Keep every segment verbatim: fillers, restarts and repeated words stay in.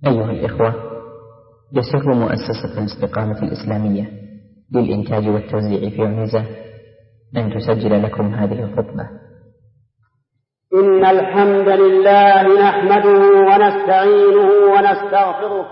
أيها الإخوة، يسر مؤسسة الاستقامة الإسلامية للإنتاج والتوزيع في عنيزة أن تسجل لكم هذه الخطبة. إن الحمد لله نحمده ونستعينه ونستغفره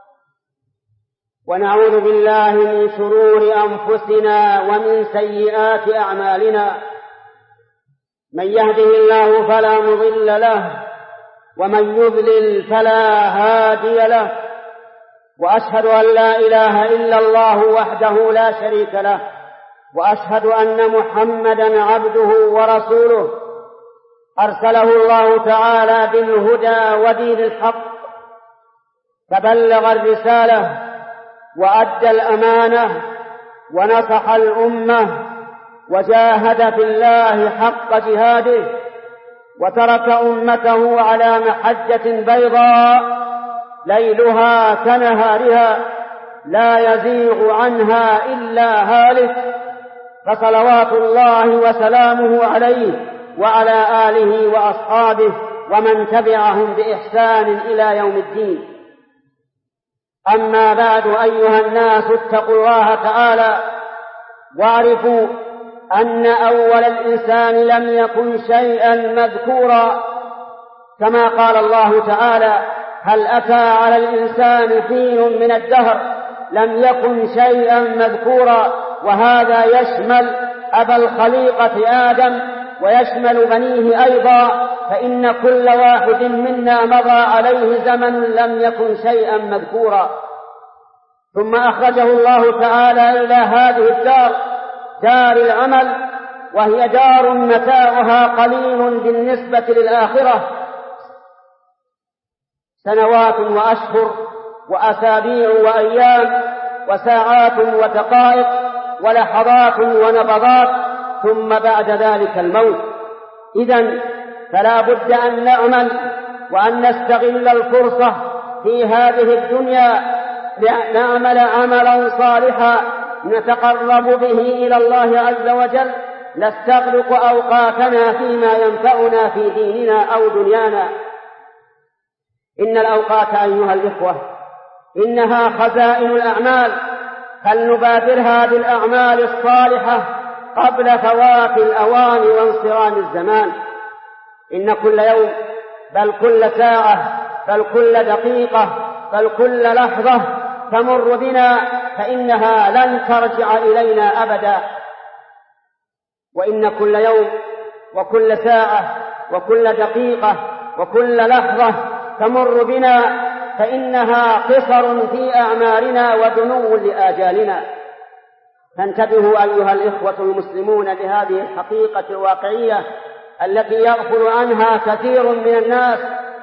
ونعوذ بالله من شرور أنفسنا ومن سيئات أعمالنا. من يهده الله فلا مضل له ومن يضلل فلا هادي له، وأشهد أن لا إله إلا الله وحده لا شريك له، وأشهد أن محمدا عبده ورسوله أرسله الله تعالى بالهدى ودين الحق، فبلغ الرسالة وأدى الأمانة ونصح الأمة وجاهد في الله حق جهاده، وترك أمته على محجة بيضاء ليلها كنهارها لا يزيغ عنها إلا هالك، فصلوات الله وسلامه عليه وعلى آله وأصحابه ومن تبعهم بإحسان إلى يوم الدين. أما بعد، أيها الناس، اتقوا الله تعالى واعرفوا أن أول الإنسان لم يكن شيئا مذكورا، كما قال الله تعالى: هل أتى على الإنسان حين من الدهر لم يكن شيئا مذكورا. وهذا يشمل أبا الخليقة آدم ويشمل بنيه أيضا، فإن كل واحد منا مضى عليه زمن لم يكن شيئا مذكورا. ثم أخرجه الله تعالى إلى هذه الدار، دار العمل، وهي دار متاعها قليل بالنسبة للآخرة، سنوات وأشهر وأسابيع وأيام وساعات ودقائق ولحظات ونبضات، ثم بعد ذلك الموت. إذن فلا بد أن نعمل وأن نستغل الفرصة في هذه الدنيا لنعمل عملا صالحا نتقرب به إلى الله عز وجل، نستغرق أوقاتنا فيما ينفعنا في ديننا أو دنيانا. إن الأوقات أيها الإخوة إنها خزائن الأعمال، فلنبادرها بالأعمال الصالحة قبل فوات الأوان وانصرام الزمان. إن كل يوم بل كل ساعة بل كل دقيقة بل كل لحظة تمر بنا فإنها لن ترجع إلينا أبدا. وإن كل يوم وكل ساعة وكل دقيقة وكل لحظة تمر بنا فإنها قصر في أعمارنا ودنو لآجالنا. فانتبهوا أيها الإخوة المسلمون لهذه الحقيقة الواقعية التي يغفل عنها كثير من الناس،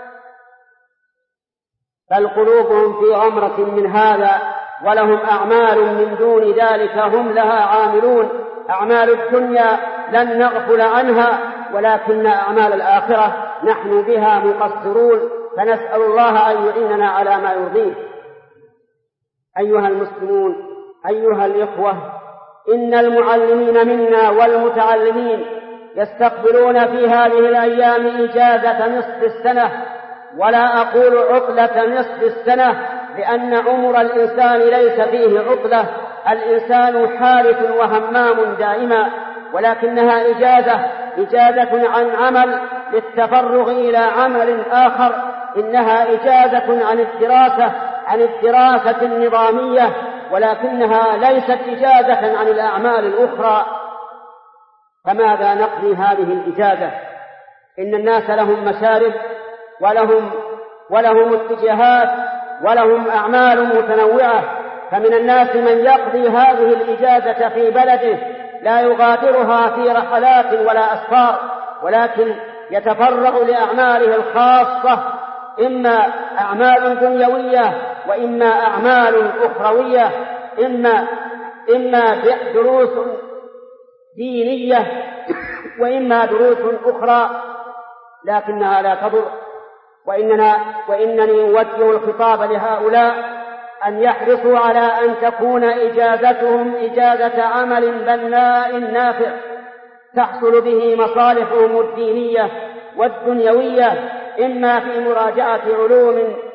بل قلوبهم في غمرة من هذا، ولهم أعمال من دون ذلك هم لها عاملون. أعمال الدنيا لن نغفل عنها، ولكن أعمال الآخرة نحن بها مقصرون، فنسأل الله أن يعيننا على ما يرضيه. أيها المسلمون، أيها الإخوة، إن المعلمين منا والمتعلمين يستقبلون في هذه الأيام إجازة نصف السنة، ولا أقول عطلة نصف السنة، لأن عمر الإنسان ليس فيه عطلة، الإنسان حارث وهمام دائما، ولكنها إجازة إجازة عن عمل للتفرغ إلى عمل آخر. إنها إجازة عن الدراسة عن الدراسة النظامية، ولكنها ليست إجازة عن الأعمال الأخرى. فماذا نقضي هذه الإجازة؟ إن الناس لهم مشارب ولهم ولهم اتجاهات ولهم أعمال متنوعة، فمن الناس من يقضي هذه الإجازة في بلده لا يغادرها في رحلات ولا أسفار، ولكن يتفرغ لأعماله الخاصة، إما أعمال دنيوية وإما أعمال أخروية، إما إما دروس دينية وإما دروس أخرى، لكنها لا تضر. وإننا وإنني أوجه الخطاب لهؤلاء أن يحرصوا على أن تكون إجازتهم إجازة عمل بناء نافع تحصل به مصالحهم الدينية والدنيوية، إما في مراجعة علوم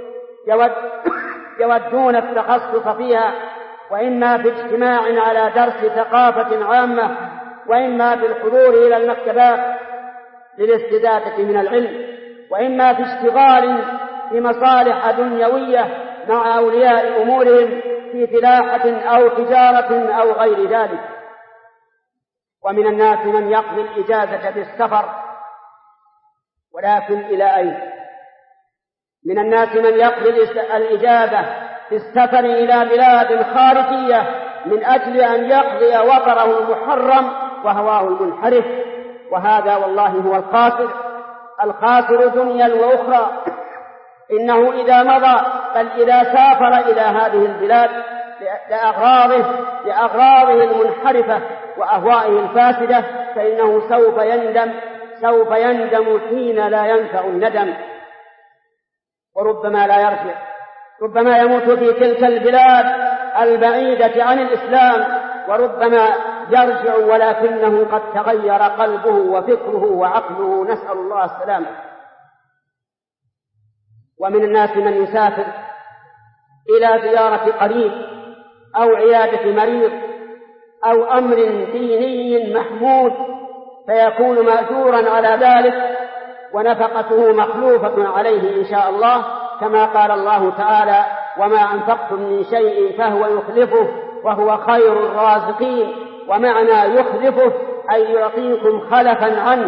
يود يودون التخصص فيها، وإما في اجتماع على درس ثقافة عامة، وإما في الحضور إلى المكتبات للاستزادة من العلم، وإما في اشتغال في مصالح دنيوية مع أولياء أمورهم في فلاحة أو تجارة أو غير ذلك. ومن الناس من يقضي الإجازة بالسفر، ولكن إلى أين؟ من الناس من يقضي الإجازة في السفر إلى بلاد خارجية من أجل أن يقضي وطره المحرم وهواه المنحرف، وهذا والله هو الخاسر الخاسر دنيا وأخرى. إنه إذا مضى بل إذا سافر إلى هذه البلاد لأغراضه لأغراضه المنحرفة وأهوائه الفاسدة فإنه سوف يندم سوف يندم حين لا ينفع الندم، وربما لا يرجع، ربما يموت في تلك البلاد البعيدة عن الإسلام، وربما يرجع ولكنه قد تغير قلبه وفكره وعقله، نسأل الله السلامة. ومن الناس من يسافر إلى زيارة قريب أو عيادة مريض أو أمر ديني محمود فيكون مأجورا على ذلك، ونفقته مخلوفة عليه إن شاء الله، كما قال الله تعالى: وما أنفقتم من شيء فهو يخلفه وهو خير الرازقين. ومعنى يخلفه أي يعطيكم خلفا عنه.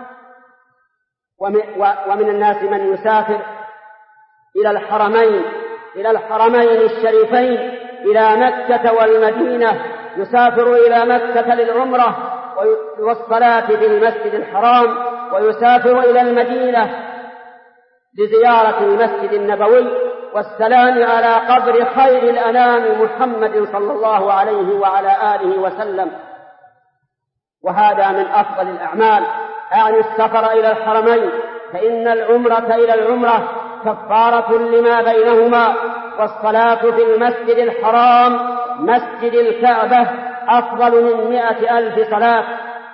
ومن الناس من يسافر إلى الحرمين إلى الحرمين الشريفين إلى مكة والمدينة، يسافر إلى مكة للعمرة والصلاة في المسجد الحرام، ويسافر إلى المدينة لزيارة المسجد النبوي والسلام على قبر خير الأنام محمد صلى الله عليه وعلى آله وسلم. وهذا من أفضل الأعمال، أعني السفر إلى الحرمين، فإن العمرة إلى العمرة كفارة لما بينهما، والصلاة في المسجد الحرام مسجد الكعبة أفضل من مئة ألف صلاة.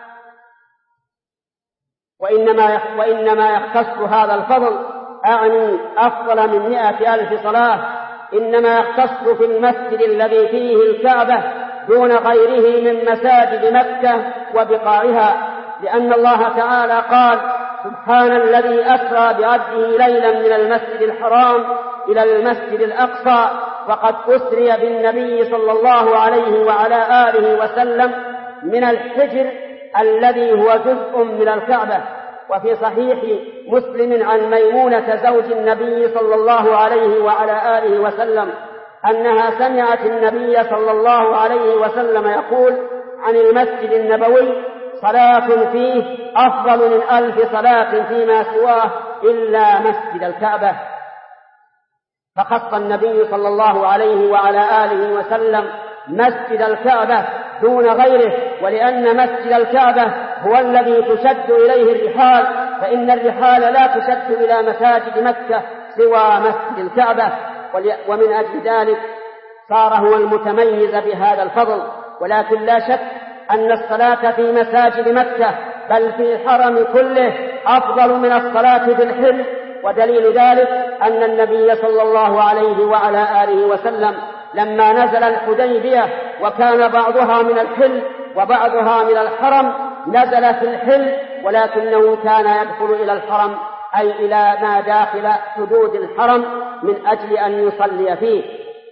وإنما وإنما يختص هذا الفضل، أعني أفضل من مئة ألف صلاة، إنما يختص في المسجد الذي فيه الكعبة دون غيره من مساجد مكة وبقاعها، لأن الله تعالى قال: سبحان الذي أسرى بعبده ليلا من المسجد الحرام إلى المسجد الأقصى، وقد أسري بالنبي صلى الله عليه وعلى آله وسلم من الحجر الذي هو جزء من الكعبة. وفي صحيح مسلم عن ميمونة زوج النبي صلى الله عليه وعلى آله وسلم أنها سمعت النبي صلى الله عليه وسلم يقول عن المسجد النبوي: صلاة فيه أفضل من ألف صلاة فيما سواه إلا مسجد الكعبة. فخص النبي صلى الله عليه وعلى آله وسلم مسجد الكعبة دون غيره، ولأن مسجد الكعبة هو الذي تشد إليه الرحال، فإن الرحال لا تشد إلى مساجد مكة سوى مسجد الكعبة، ومن أجل ذلك صار هو المتميز بهذا الفضل. ولكن لا شك أن الصلاة في مساجد مكة بل في الحرم كله أفضل من الصلاة في الحل، ودليل ذلك أن النبي صلى الله عليه وعلى آله وسلم لما نزل الحديبية وكان بعضها من الحل وبعضها من الحرم نزل في الحل، ولكنه كان يدخل إلى الحرم أي إلى ما داخل حدود الحرم من أجل أن يصلي فيه.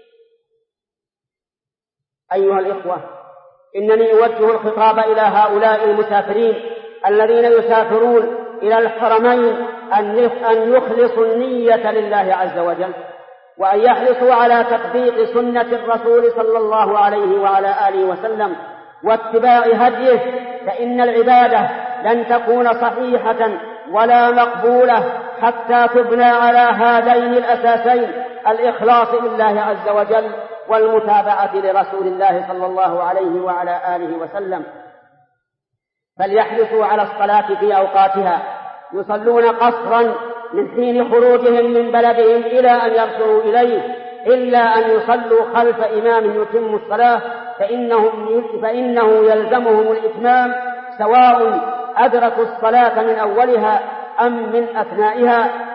أيها الإخوة، إنني أوجه الخطاب إلى هؤلاء المسافرين الذين يسافرون إلى الحرمين أن يخلصوا النية لله عز وجل، وأن يحرصوا على تطبيق سنة الرسول صلى الله عليه وعلى آله وسلم واتباع هديه، فإن العبادة لن تكون صحيحة ولا مقبولة حتى تبنى على هذين الأساسين: الإخلاص لله عز وجل والمتابعة لرسول الله صلى الله عليه وعلى آله وسلم. فليحرصوا على الصلاة في أوقاتها، يصلون قصرا من حين خروجهم من بلدهم إلى أن يرجعوا إليه، إلا أن يصلوا خلف إمام يتم الصلاة، فإنهم فإنه يلزمهم الإتمام سواء أدركوا الصلاة من أولها أم من أثنائها،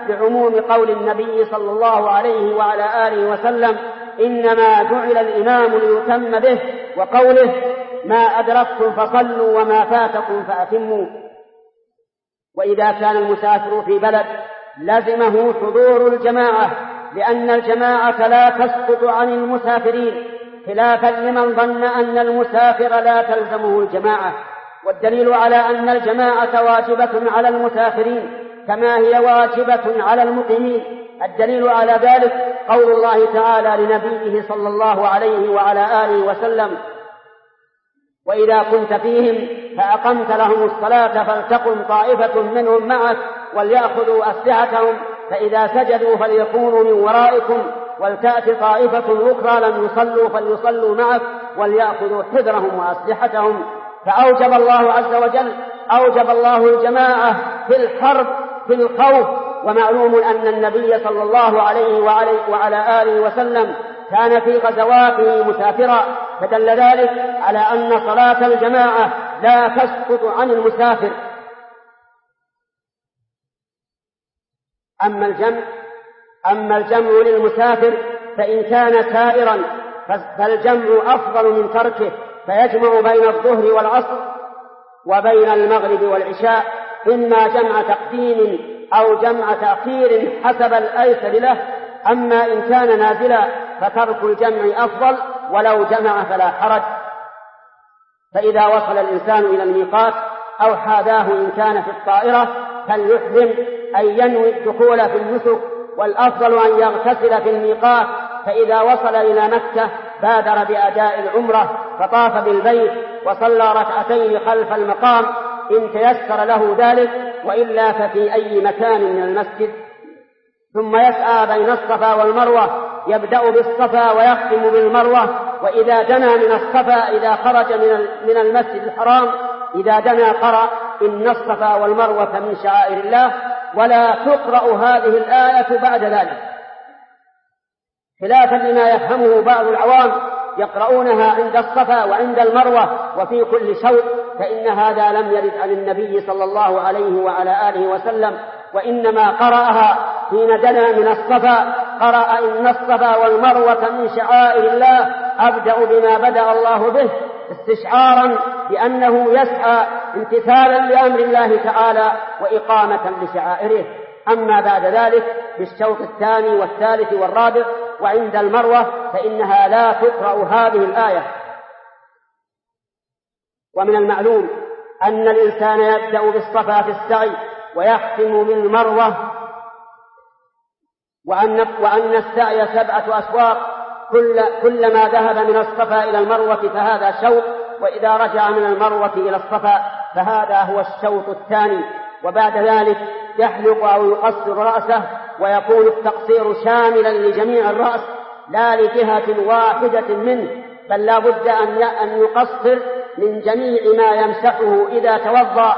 لعموم قول النبي صلى الله عليه وعلى آله وسلم: إنما جعل الإمام ليتم به، وقوله: ما أدركتم فصلوا وما فاتكم فأتموا. وإذا كان المسافر في بلد لزمه حضور الجماعة، لأن الجماعة لا تسقط عن المسافرين، خلافا لمن ظن أن المسافر لا تلزمه الجماعة. والدليل على أن الجماعة واجبة على المسافرين كما هي واجبة على المقيمين، الدليل على ذلك قول الله تعالى لنبيه صلى الله عليه وعلى آله وسلم: وإذا كنت فيهم فأقمت لهم الصلاة فلتقم طائفة منهم معك وليأخذوا أسلحتهم فإذا سجدوا فليكونوا من ورائكم ولتأت طائفة أخرى لم يصلوا فليصلوا معك وليأخذوا حذرهم وأسلحتهم. فأوجب الله عز وجل أوجب الله الجماعة في الحرب في الخوف. ومعلوم أن النبي صلى الله عليه وعلى آله وسلم كان في غزواته مسافرا، فدل ذلك على أن صلاة الجماعة لا تسقط عن المسافر. أما الجمع أما الجمع للمسافر فإن كان سائرا فالجمع أفضل من تركه، فيجمع بين الظهر والعصر وبين المغرب والعشاء، إما جمع تقديم أو جمع تأخير حسب الأيسر له. أما إن كان نازلا فترك الجمع أفضل، ولو جمع فلا حرج. فإذا وصل الإنسان إلى الميقات أو حاذاه إن كان في الطائرة فليحرم، أي ينوي الدخول في النسك، والأفضل أن يغتسل في الميقات. فإذا وصل إلى مكة بادر بأداء العمرة فطاف بالبيت وصلى ركعتين خلف المقام إن تيسر له ذلك، وإلا ففي أي مكان من المسجد. ثم يسعى بين الصفا والمروة، يبدأ بالصفا ويختم بالمروة. وإذا دنا من الصفا إذا خرج من المسجد الحرام إذا دنا قرأ: إن الصفا والمروة من شعائر الله. ولا تقرأ هذه الآية بعد ذلك، خلافا لما يفهمه بعض العوام يقرؤونها عند الصفا وعند المروة وفي كل شوط، فإن هذا لم يرد عن النبي صلى الله عليه وعلى آله وسلم، وإنما قرأها حين دنا من الصفا، قرأ: إن الصفا والمروة من شعائر الله، أبدأ بما بدأ الله به، استشعارا بأنه يسعى امتثالا لأمر الله تعالى وإقامة لشعائره. أما بعد ذلك بالشوط الثاني والثالث والرابع وعند المروة فإنها لا تقرأ هذه الآية. ومن المعلوم أن الإنسان يبدأ بالصفا في السعي ويختم بالمروة، وأن, وأن السعي سبعة أشواط، كل كلما ذهب من الصفا إلى المروة فهذا شوط، وإذا رجع من المروة إلى الصفا فهذا هو الشوط الثاني. وبعد ذلك يحلق أو يقصر رأسه، ويكون التقصير شاملا لجميع الرأس لا لجهة واحدة منه، بل لا بد أن يقصر من جميع ما يمسحه إذا توضأ.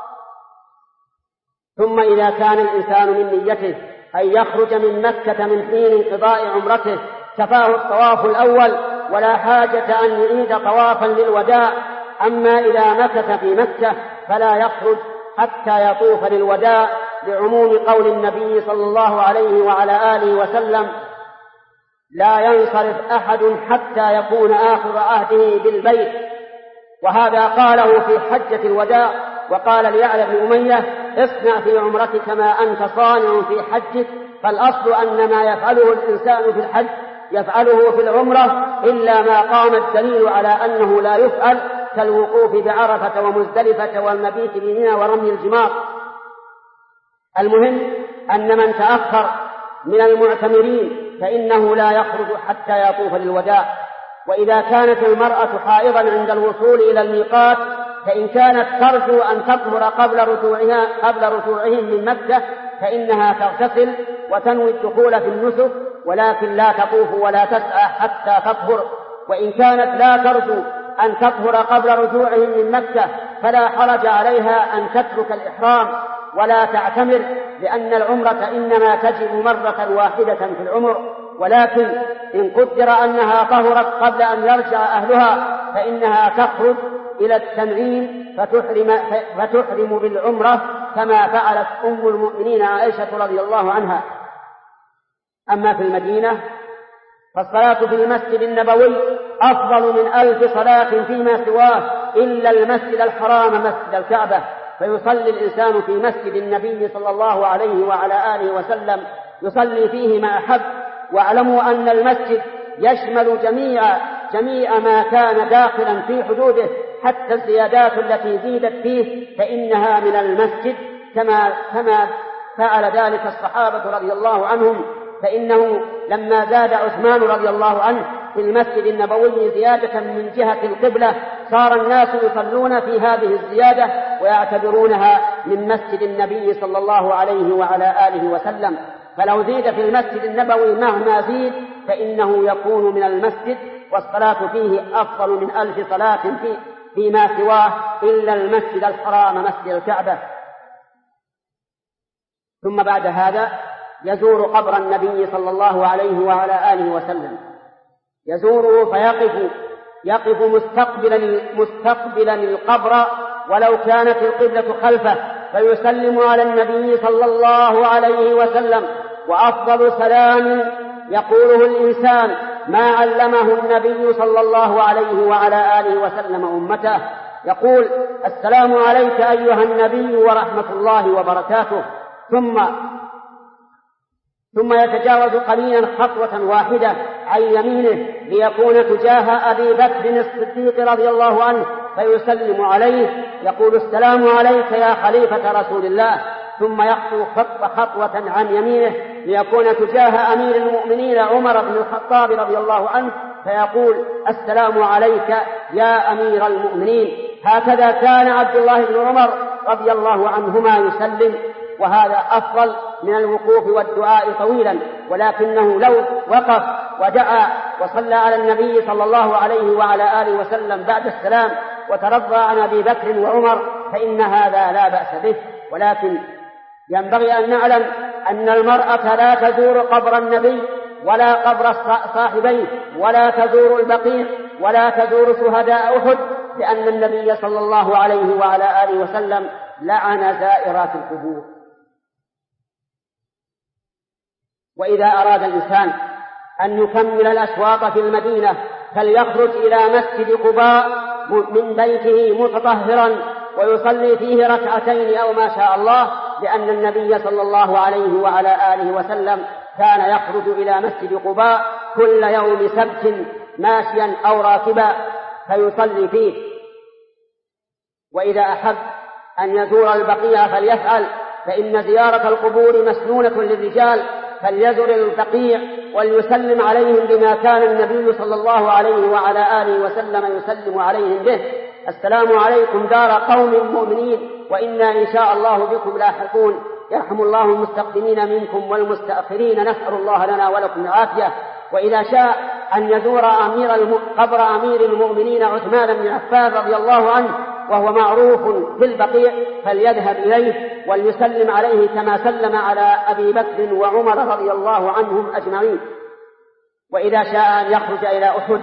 ثم إذا كان الإنسان من نيته أن يخرج من مكة من حين انقضاء عمرته كفاه الطواف الأول ولا حاجة أن يعيد طوافا للوداع. أما إذا مكث في مكة فلا يخرج حتى يطوف للوداع، لعموم قول النبي صلى الله عليه وعلى آله وسلم: لا ينصرف أحد حتى يكون آخر عهده بالبيت. وهذا قاله في حجة الوداع. وقال ليعلى بن أمية: اصنع في عمرتك ما أنت صانع في حجك، فالأصل أن ما يفعله الإنسان في الحج يفعله في العمرة، إلا ما قام الدليل على أنه لا يفعل، كالوقوف بعرفة ومزدلفة والمبيت بمنى ورمي الجمار. المهم أن من تأخر من المعتمرين فإنه لا يخرج حتى يطوف للوداع. وإذا كانت المرأة حائضا عند الوصول إلى الميقات فإن كانت ترجو أن تطهر قبل رجوعها قبل رجوعهم من مكة فإنها تغتسل وتنوي الدخول في النسك، ولكن لا تطوف ولا تسعى حتى تطهر. وإن كانت لا ترجو أن تطهر قبل رجوعهم من مكة فلا حرج عليها أن تترك الإحرام ولا تعتمر، لأن العمرة إنما تجب مرة واحدة في العمر. ولكن إن قدر أنها طهرت قبل أن يرجع أهلها فإنها تخرج إلى التنعيم فتحرم, فتحرم بالعمرة كما فعلت أم المؤمنين عائشة رضي الله عنها. أما في المدينة فالصلاة في المسجد النبوي أفضل من ألف صلاة فيما سواه إلا المسجد الحرام مسجد الكعبة، فيصلي الإنسان في مسجد النبي صلى الله عليه وعلى آله وسلم يصلي فيه ما أحب. واعلموا أن المسجد يشمل جميع جميع ما كان داخلا في حدوده، حتى الزيادات التي زيدت فيه فإنها من المسجد، كما كما فعل ذلك الصحابة رضي الله عنهم. فإنه لما زاد عثمان رضي الله عنه في المسجد النبوي زيادة من جهة القبلة صار الناس يصلون في هذه الزيادة ويعتبرونها من مسجد النبي صلى الله عليه وعلى آله وسلم. فلو زيد في المسجد النبوي مهما زيد فإنه يكون من المسجد، والصلاة فيه أفضل من ألف صلاة فيه فيما سواه إلا المسجد الحرام مسجد الكعبة. ثم بعد هذا يزور قبر النبي صلى الله عليه وعلى آله وسلم، يزوره فيقف يقف مستقبلا مستقبلا القبر ولو كانت القبلة خلفه، فيسلم على النبي صلى الله عليه وسلم. وأفضل سلام يقوله الإنسان ما علمه النبي صلى الله عليه وعلى آله وسلم أمته، يقول: السلام عليك أيها النبي ورحمة الله وبركاته، ثم ثم يتجاوز قليلا خطوة واحدة عن يمينه ليكون تجاه أبي بكر الصديق رضي الله عنه، فيسلم عليه يقول: السلام عليك يا خليفة رسول الله، ثم يخطو خطوة خطوة عن يمينه ليكون تجاه أمير المؤمنين عمر بن الخطاب رضي الله عنه، فيقول: السلام عليك يا أمير المؤمنين. هكذا كان عبد الله بن عمر رضي الله عنهما يسلم، وهذا أفضل من الوقوف والدعاء طويلا، ولكنه لو وقف ودعا وصلى على النبي صلى الله عليه وعلى آله وسلم بعد السلام وترضى عن أبي بكر وعمر فإن هذا لا بأس به. ولكن ينبغي أن نعلم أن المرأة لا تزور قبر النبي ولا قبر صاحبيه ولا تزور البقيع ولا تزور شهداء أحد، لأن النبي صلى الله عليه وعلى آله وسلم لعن زائرات القبور. وإذا أراد الإنسان أن يكمل الأشواط في المدينة فليخرج إلى مسجد قباء من بيته متطهرا ويصلي فيه ركعتين أو ما شاء الله، لأن النبي صلى الله عليه وعلى آله وسلم كان يخرج إلى مسجد قباء كل يوم سبت ماشيا أو راكبا فيصلي فيه. وإذا أحب أن يزور البقيع فليفعل، فإن زيارة القبور مسنونة للرجال، فليزر البقيع وليسلم عليهم بما كان النبي صلى الله عليه وعلى آله وسلم يسلم عليهم به: السلام عليكم دار قوم مؤمنين وإنا إن شاء الله بكم لاحقون، يرحم الله المستقدمين منكم والمستأخرين، نسأل الله لنا ولكم العافية. وإذا شاء أن يزور أمير الم... قبر أمير المؤمنين عثمان بن عفان رضي الله عنه وهو معروف في البقيع فليذهب إليه وليسلم عليه كما سلم على أبي بكر وعمر رضي الله عنهم أجمعين. وإذا شاء أن يخرج إلى أحد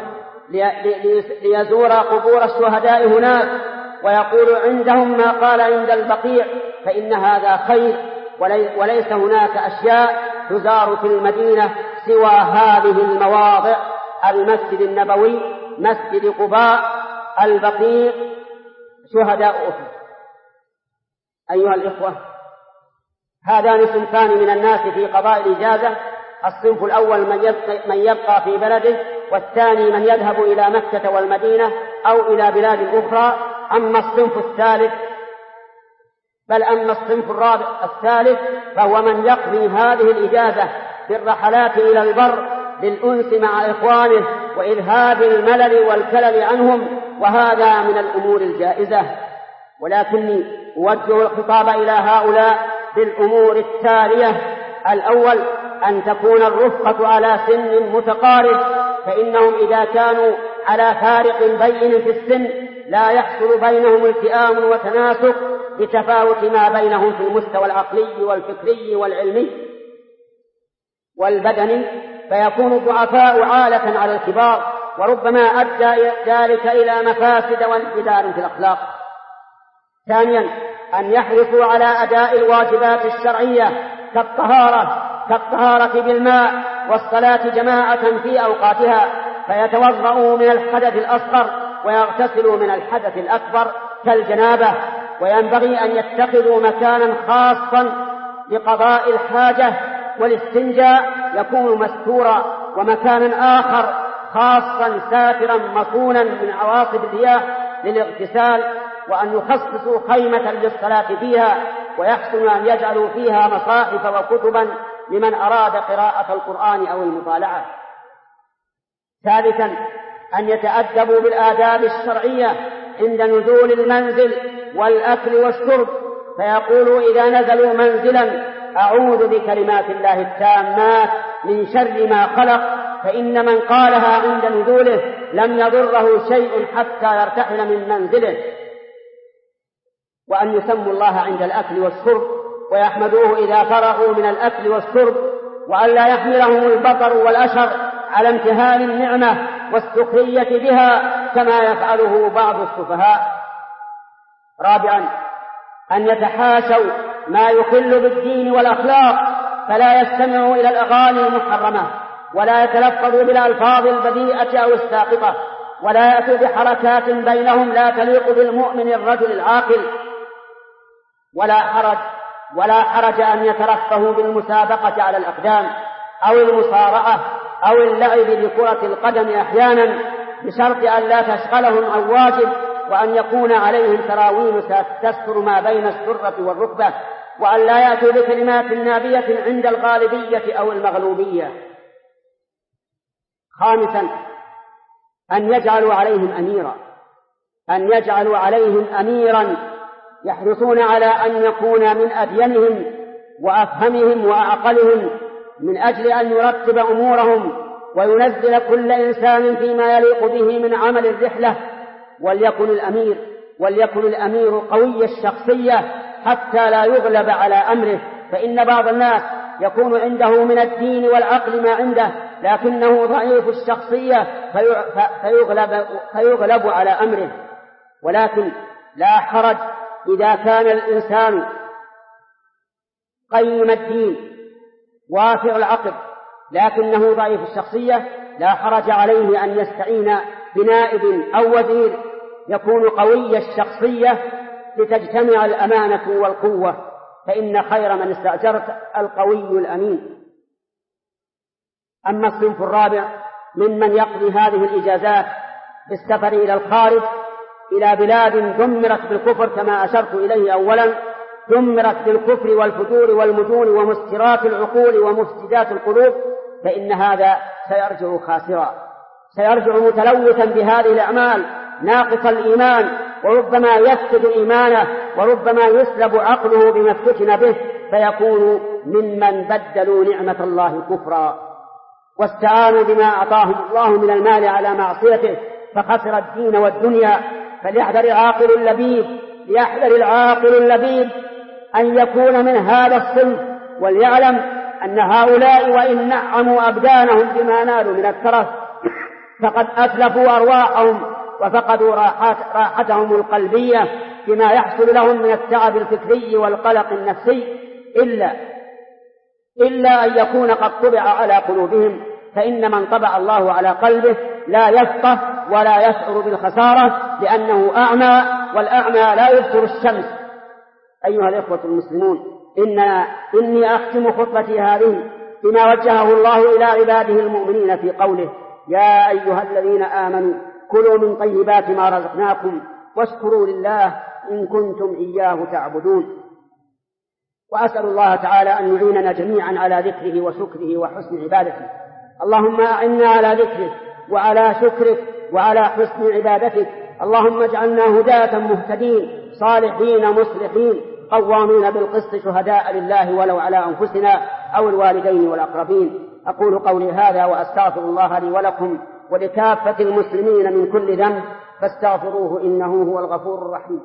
ليزور قبور الشهداء هناك ويقول عندهم ما قال عند البقيع، فإن هذا خير، وليس هناك أشياء تزار في المدينة سوى هذه المواضع: المسجد النبوي، مسجد قباء، البقيع، شهداء أحد. أيها الإخوة، هذان صنفان من الناس في قضاء الإجازة: الصنف الأول من يبقى, من يبقى في بلده، والثاني من يذهب إلى مكة والمدينة أو إلى بلاد أخرى. أما الصنف الثالث بل أما الصنف الرابع الثالث فهو من يقضي هذه الإجازة بالرحلات إلى البر للأنس مع إخوانه وإذهاب الملل والكلل عنهم، وهذا من الأمور الجائزة. ولكني أوجه الخطاب إلى هؤلاء بالأمور التالية: الأول أن تكون الرفقة على سن متقارب، فإنهم إذا كانوا على فارق بين في السن لا يحصل بينهم التئام وتناسق لتفاوت ما بينهم في المستوى العقلي والفكري والعلمي والبدني، فيكون الضعفاء عالة على الكبار، وربما أدى ذلك إلى مفاسد وانحدار في الأخلاق. ثانيا أن يحرصوا على أداء الواجبات الشرعية كالطهارة كالطهارة بالماء والصلاة جماعة في أوقاتها، فيتوضأوا من الحدث الأصغر ويغتسلوا من الحدث الأكبر كالجنابة. وينبغي أن يتخذوا مكانا خاصا لقضاء الحاجة والاستنجاء يكون مستورا، ومكانا آخر خاصا ساترا مصونا من عواصف الرياح للاغتسال، وأن يخصصوا خيمة للصلاة فيها، ويحسن أن يجعلوا فيها مصاحف وكتبا لمن أراد قراءة القرآن أو المطالعة. ثالثا أن يتأدبوا بالآداب الشرعية عند نزول المنزل والأكل والشرب، فيقولوا إذا نزلوا منزلا أعوذ بكلمات الله التامات من شر ما خلق، فإن من قالها عند نزوله لم يضره شيء حتى يرتحل من منزله. وأن يسموا الله عند الأكل والشرب ويحمدوه إذا فرغوا من الأكل والشرب، وأن لا يحملهم البطر والأشر على امتهان النعمة والسخرية بها كما يفعله بعض السفهاء. رابعا أن يتحاشوا ما يخل بالدين والأخلاق، فلا يستمعوا إلى الأغاني المحرمة، ولا يتلفظوا بالألفاظ البذيئة أو الساقطة، ولا يأتوا بحركات بينهم لا تليق بالمؤمن الرجل العاقل. ولا حرج ولا حرج أن يترفهوا بالمسابقة على الأقدام أو المصارعة أو اللعب بكرة القدم أحيانا، بشرط أن لا تشغلهم عن واجب، وأن يكون عليهم سراويل تستر ما بين السرة والركبة، وأن لا يأتوا بكلمات نابية عند الغالبية أو المغلوبية. خامسا أن يجعلوا عليهم أميرا أن يجعلوا عليهم أميرا يحرصون على أن يكون من أدينهم وأفهمهم وأعقلهم، من أجل أن يرتب أمورهم وينزل كل إنسان فيما يليق به من عمل الرحلة. وليكن الأمير وليكن الأمير قوي الشخصية حتى لا يغلب على أمره، فإن بعض الناس يكون عنده من الدين والعقل ما عنده لكنه ضعيف الشخصية فيغلب, فيغلب على أمره. ولكن لا حرج إذا كان الإنسان قيم الدين وافع العقل لكنه ضعيف الشخصية، لا حرج عليه أن يستعين بنائب أو وزير يكون قوي الشخصية لتجتمع الأمانة والقوة، فإن خير من استأجرت القوي الأمين. أما الصنف الرابع ممن يقضي هذه الإجازات بالسفر إلى الخارج إلى بلاد دمرت بالكفر كما أشرت إليه أولا، دمرت بالكفر والفجور والمجون ومسكرات العقول ومفسدات القلوب، فإن هذا سيرجع خاسرا، سيرجع متلوثا بهذه الأعمال ناقص الإيمان، وربما يفسد إيمانه، وربما يسلب عقله بما افتتن به، فيكون ممن بدلوا نعمة الله كفرا واستعانوا بما أعطاهم الله من المال على معصيته فخسر الدين والدنيا. فليحذر العاقل اللبيب ليحذر العاقل اللبيب أن يكون من هذا الصنف، وليعلم أن هؤلاء وإن نعموا أبدانهم بما نالوا من الترف فقد أتلفوا أرواحهم وفقدوا راحت راحتهم القلبية بما يحصل لهم من التعب الفكري والقلق النفسي، إلا إلا أن يكون قد طبع على قلوبهم، فإن من طبع الله على قلبه لا يفقه ولا يشعر بالخسارة لأنه أعمى، والأعمى لا يبصر الشمس. أيها الإخوة المسلمون، إن إني أختم خطبتي هذه بما وجهه الله إلى عباده المؤمنين في قوله: يا أيها الذين آمنوا كلوا من طيبات ما رزقناكم واشكروا لله إن كنتم إياه تعبدون. وأسأل الله تعالى أن يعيننا جميعا على ذكره وشكره وحسن عبادته. اللهم أعنا على ذكرك وعلى شكرك وعلى حسن عبادتك. اللهم اجعلنا هداة مهتدين صالحين مصلحين قوامين بالقسط شهداء لله ولو على أنفسنا أو الوالدين والأقربين. أقول قولي هذا وأستغفر الله لي ولكم ولكافة المسلمين من كل ذنب فاستغفروه إنه هو الغفور الرحيم.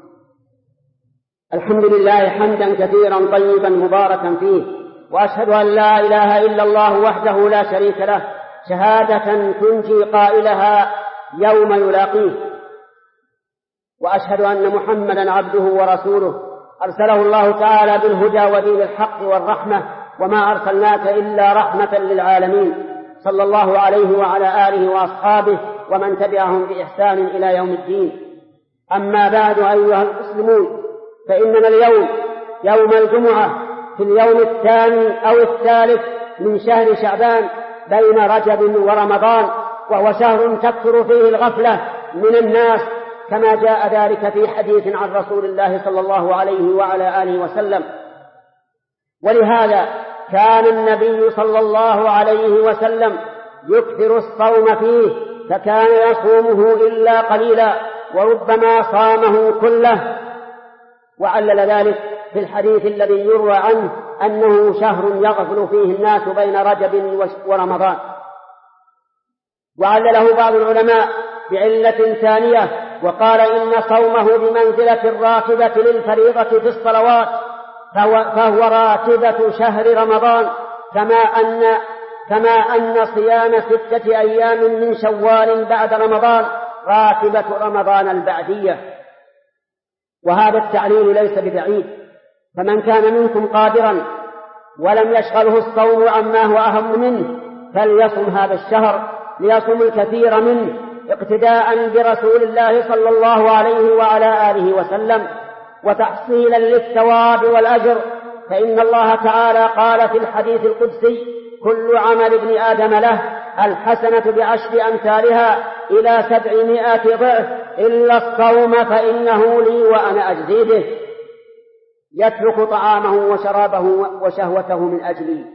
الحمد لله حمدا كثيرا طيبا مباركا فيه، وأشهد أن لا إله إلا الله وحده لا شريك له شهادة تنجي قائلها يوم يلاقيه، وأشهد أن محمدا عبده ورسوله أرسله الله تعالى بالهدى ودين الحق والرحمة، وما أرسلناك إلا رحمة للعالمين، صلى الله عليه وعلى آله وأصحابه ومن تبعهم بإحسان إلى يوم الدين. أما بعد أيها المسلمون، فإننا اليوم يوم الجمعة في اليوم الثاني أو الثالث من شهر شعبان بين رجب ورمضان، وهو شهر تكثر فيه الغفلة من الناس، كما جاء ذلك في حديث عن رسول الله صلى الله عليه وعلى آله وسلم. ولهذا كان النبي صلى الله عليه وسلم يكثر الصوم فيه، فكان يصومه إلا قليلا وربما صامه كله، وعلل ذلك في الحديث الذي يروى عنه أنه شهر يغفل فيه الناس بين رجب ورمضان. وعلله بعض العلماء بعلة ثانية، وقال إن صومه بمنزلة الراتبة للفريضة في الصلوات، فهو راتبة شهر رمضان، كما أن كما أن صيام ستة أيام من شوال بعد رمضان راتبة رمضان البعدية. وهذا التعليل ليس ببعيد، فمن كان منكم قادرا ولم يشغله الصوم عما هو أهم منه فليصم هذا الشهر، ليصم الكثير منه اقتداء برسول الله صلى الله عليه وعلى آله وسلم، وتحصيلا للثواب والأجر. فإن الله تعالى قال في الحديث القدسي: كل عمل ابن آدم له، الحسنة بعشر أمثالها إلى سبعمائة ضعف إلا الصوم فإنه لي وأنا أجزي به، يترك طعامه وشرابه وشهوته من أجلي.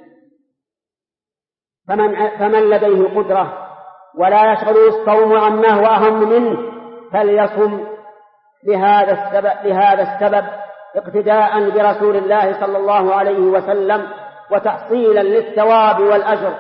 فمن, فمن لديه قدرة ولا يشغل الصوم عما هو أهم منه فليصم لهذا السبب, لهذا السبب اقتداء برسول الله صلى الله عليه وسلم وتحصيلا للثواب والأجر.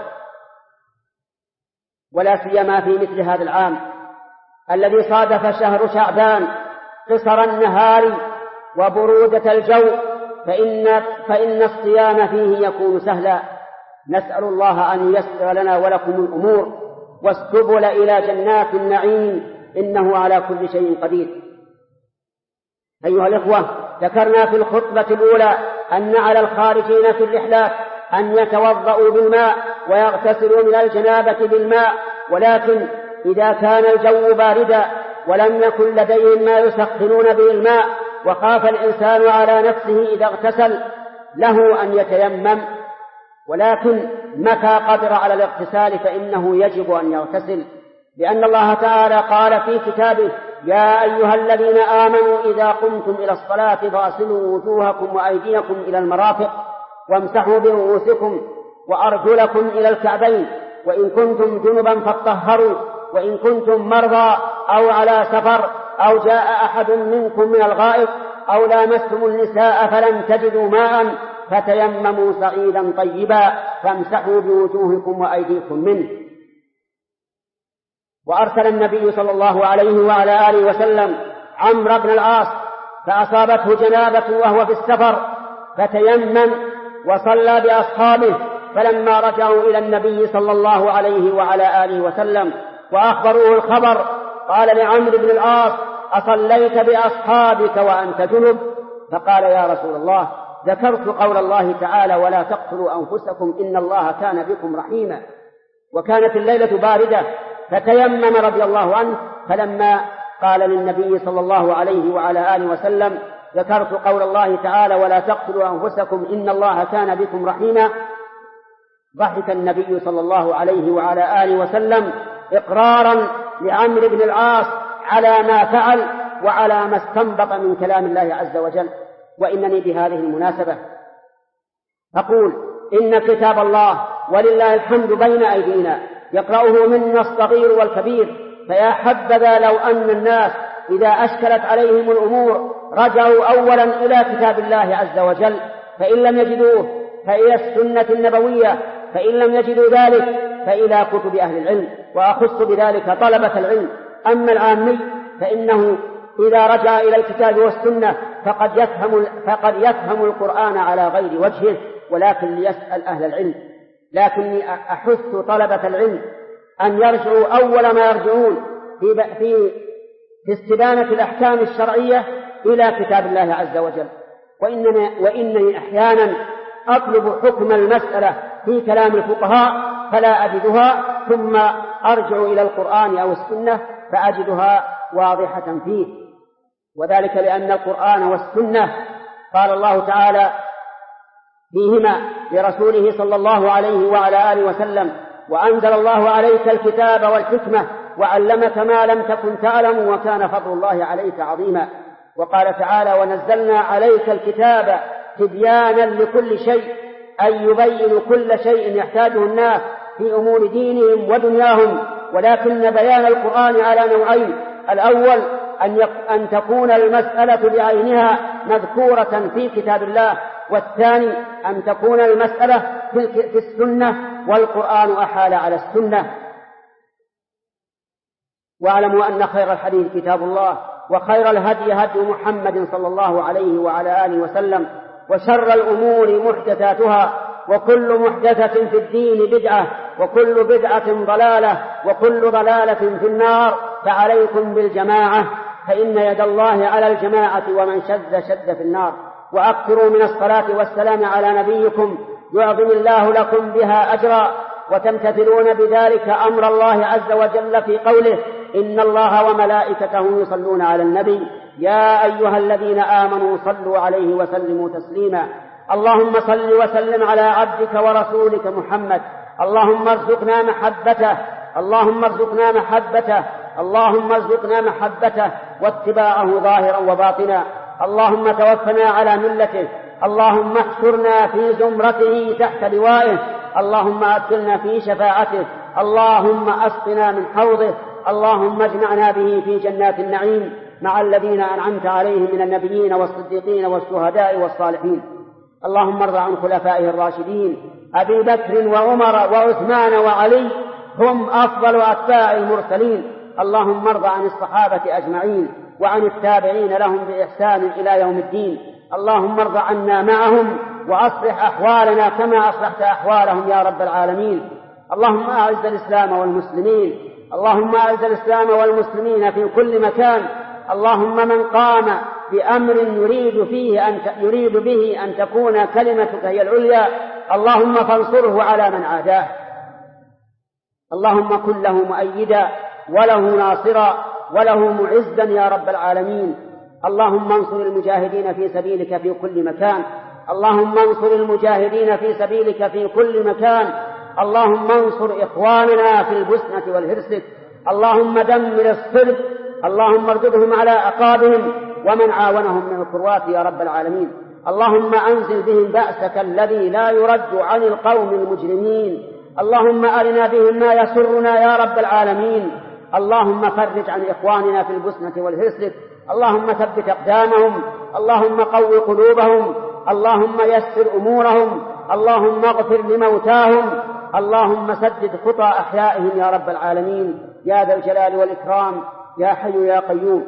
ولا سيما في مثل هذا العام الذي صادف شهر شعبان قصر النهار وبرودة الجو، فإن, فإن الصيام فيه يكون سهلا. نسأل الله أن ييسر لنا ولكم الأمور والسبل إلى جنات النعيم، إنه على كل شيء قدير. أيها الإخوة، ذكرنا في الخطبة الأولى أن على الخارجين في الرحلات أن يتوضأوا بالماء ويغتسلوا من الجنابة بالماء، ولكن إذا كان الجو باردا ولم يكن لديهم ما يسخنون به الماء وخاف الإنسان على نفسه إذا اغتسل له أن يتيمم، ولكن متى قدر على الاغتسال فإنه يجب أن يغتسل، لأن الله تعالى قال في كتابه: يا أيها الذين آمنوا إذا قمتم إلى الصلاة فاغسلوا وجوهكم وأيديكم إلى المرافق وامسحوا برؤوسكم وأرجلكم إلى الكعبين، وإن كنتم جنبا فاطهروا، وإن كنتم مرضى أو على سفر أو جاء أحد منكم من الغائط أو لامستم النساء فلم تجدوا ماء فتيمموا صعيدا طيبا فامسحوا بوجوهكم وأيديكم منه. وأرسل النبي صلى الله عليه وعلى آله وسلم عمرو بن العاص فأصابته جنابة وهو في السفر فتيمم وصلى بأصحابه، فلما رجعوا إلى النبي صلى الله عليه وعلى آله وسلم وأخبروه الخبر قال لعمرو بن العاص: أصليت بأصحابك وأنت جنب؟ فقال: يا رسول الله، ذكرت قول الله تعالى: ولا تقتلوا أنفسكم إن الله كان بكم رحيما. وكانت الليلة باردة فتيمم رضي الله عنه، فلما قال للنبي صلى الله عليه وعلى آله وسلم: ذكرت قول الله تعالى: ولا تقتلوا أنفسكم إن الله كان بكم رحيما، ضحك النبي صلى الله عليه وعلى آله وسلم إقرارا لعمرو بن العاص على ما فعل وعلى ما استنبط من كلام الله عز وجل. وإنني بهذه المناسبة أقول إن كتاب الله ولله الحمد بين أيدينا يقرأه منا الصغير والكبير، فيا حبذا لو أن الناس إذا أشكلت عليهم الأمور رجعوا أولا إلى كتاب الله عز وجل، فإن لم يجدوه فإلى السنة النبوية، فإن لم يجدوا ذلك فإلى كتب أهل العلم، وأخص بذلك طلبة العلم. أما العامي فإنه إذا رجع إلى الكتاب والسنة فقد يفهم, فقد يفهم القرآن على غير وجهه، ولكن ليسأل أهل العلم. لكني أحث طلبة العلم أن يرجعوا أول ما يرجعون في, في, في استبانة الأحكام الشرعية إلى كتاب الله عز وجل، وإنني, وإنني أحيانا أطلب حكم المسألة في كلام الفقهاء فلا أجدها، ثم أرجع إلى القرآن أو السنة فأجدها واضحة فيه، وذلك لأن القرآن والسنة قال الله تعالى فيهما لرسوله صلى الله عليه وعلى آله وسلم: وأنزل الله عليك الكتاب والحكمة وعلمك ما لم تكن تعلم وكان فضل الله عليك عظيما. وقال تعالى: ونزلنا عليك الكتاب تبيانا لكل شيء، أي يبين كل شيء يحتاجه الناس في أمور دينهم ودنياهم، ولكن بيان القرآن على نوعين: الأول أن تكون المسألة بعينها مذكورة في كتاب الله، والثاني أن تكون المسألة في السنة والقرآن أحال على السنة. واعلموا أن خير الحديث كتاب الله، وخير الهدي هدي محمد صلى الله عليه وعلى آله وسلم، وشر الأمور محدثاتها، وكل محدثة في الدين بدعة، وكل بدعة ضلالة، وكل ضلالة في النار. فعليكم بالجماعة، فإن يد الله على الجماعة، ومن شذ شذ في النار. وأكثروا من الصلاة والسلام على نبيكم يعظم الله لكم بها أجرا، وتمتثلون بذلك أمر الله عز وجل في قوله: إن الله وملائكته يصلون على النبي يا أيها الذين آمنوا صلوا عليه وسلموا تسليما. اللهم صل وسلم على عبدك ورسولك محمد. اللهم ارزقنا محبته اللهم ارزقنا محبته اللهم ارزقنا محبته واتباعه ظاهرا وباطنا. اللهم توفنا على ملته. اللهم احشرنا في زمرته تحت لوائه. اللهم أدخلنا في شفاعته. اللهم أسقنا من حوضه. اللهم اجمعنا به في جنات النعيم مع الذين أنعمت عليهم من النبيين والصديقين والشهداء والصالحين. اللهم ارض عن خلفائه الراشدين أبي بكر وعمر وعثمان وعلي، هم أفضل أتباع المرسلين. اللهم ارض عن الصحابة أجمعين وعن التابعين لهم بإحسان إلى يوم الدين. اللهم ارض عنا معهم وأصلح أحوالنا كما أصلحت أحوالهم يا رب العالمين. اللهم أعز الإسلام والمسلمين اللهم أعز الإسلام والمسلمين في كل مكان. اللهم من قام بأمر يريد فيه أن يريد به أن تكون كلمتك هي العليا، اللهم فانصره على من عاداه. اللهم كن له مؤيدا وله ناصرا وله معزا يا رب العالمين. اللهم انصر المجاهدين في سبيلك في كل مكان. اللهم انصر المجاهدين في سبيلك في كل مكان. اللهم انصر إخواننا في البوسنة والهرسك. اللهم دمر الصرب. اللهم ارددهم على أعقابهم ومن عاونهم من الكروات يا رب العالمين. اللهم أنزل بهم بأسك الذي لا يرد عن القوم المجرمين. اللهم أرنا بهم ما يسرنا يا رب العالمين. اللهم فرج عن إخواننا في البوسنة والهرسك. اللهم ثبت أقدامهم. اللهم قو قلوبهم. اللهم يسر أمورهم. اللهم اغفر لموتاهم. اللهم سدد خطى أحيائهم يا رب العالمين يا ذا الجلال والإكرام يا حي يا قيوم.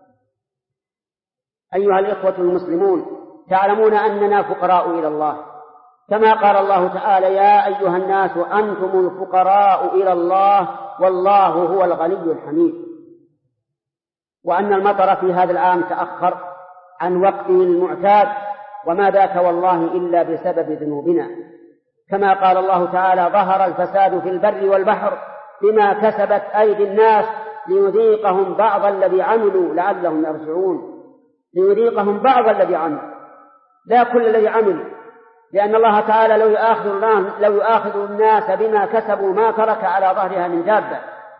أيها الإخوة المسلمون، تعلمون أننا فقراء إلى الله، كما قال الله تعالى: يا أيها الناس أنتم الفقراء إلى الله والله هو الغني الحميد. وأن المطر في هذا العام تأخر عن وقته المعتاد، وما ذاك والله إلا بسبب ذنوبنا، كما قال الله تعالى: ظهر الفساد في البر والبحر بما كسبت أيدي الناس ليذيقهم بعض الذي عملوا لعلهم يرجعون. ليذيقهم بعض الذي عملوا، لا كل الذي عملوا، لأن الله تعالى لو يؤاخذ, لو يؤاخذ الناس بما كسبوا ما ترك على ظهرها من دابة،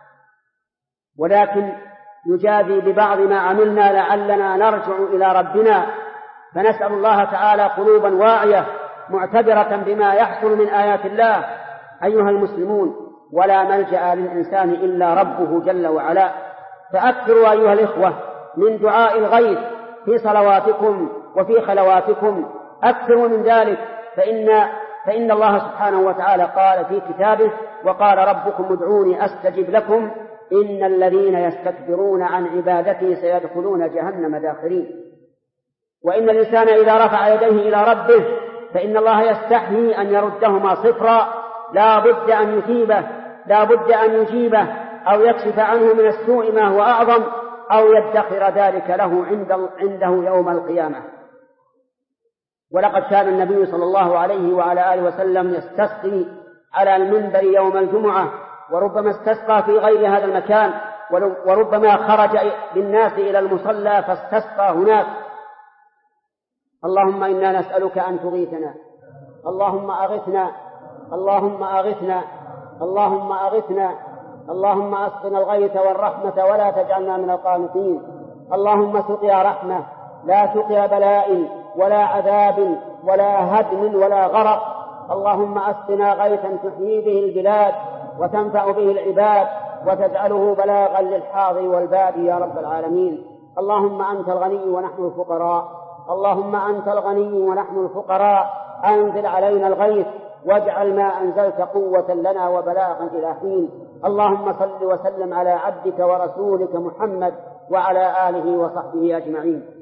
ولكن يجازي ببعض ما عملنا لعلنا نرجع إلى ربنا. فنسأل الله تعالى قلوبا واعية معتبرة بما يحصل من آيات الله. أيها المسلمون، ولا ملجأ للإنسان إلا ربه جل وعلا. فأكثروا أيها الإخوة من دعاء الغيث في صلواتكم وفي خلواتكم، أكثروا من ذلك، فإن, فإن الله سبحانه وتعالى قال في كتابه: وقال ربكم ادعوني أستجب لكم إن الذين يستكبرون عن عبادتي سيدخلون جهنم داخرين. وإن الإنسان إذا رفع يديه إلى ربه فإن الله يستحيي أن يردهما صفرا، لا بد أن يثيبه لا بد أن يجيبه أو يكشف عنه من السوء ما هو أعظم، أو يدخر ذلك له عنده يوم القيامة. ولقد كان النبي صلى الله عليه وعلى آله وسلم يستسقي على المنبر يوم الجمعة، وربما استسقى في غير هذا المكان، وربما خرج بالناس إلى المصلى فاستسقى هناك. اللهم إنا نسألك أن تغيثنا، اللهم أغثنا، اللهم أغثنا، اللهم أغثنا، اللهم أسقنا الغيث والرحمة ولا تجعلنا من القانطين. اللهم سقيا رحمة لا سقيا بلاء ولا عذاب ولا هدم ولا غرق. اللهم أسقنا غيثا تحيي به البلاد وتنفع به العباد وتجعله بلاغا للحاضر والبادي يا رب العالمين. اللهم أنت الغني ونحن الفقراء، اللهم أنت الغني ونحن الفقراء، أنزل علينا الغيث واجعل ما أنزلت قوة لنا وبلاغا إلى حين. اللهم صل وسلم على عبدك ورسولك محمد وعلى آله وصحبه أجمعين.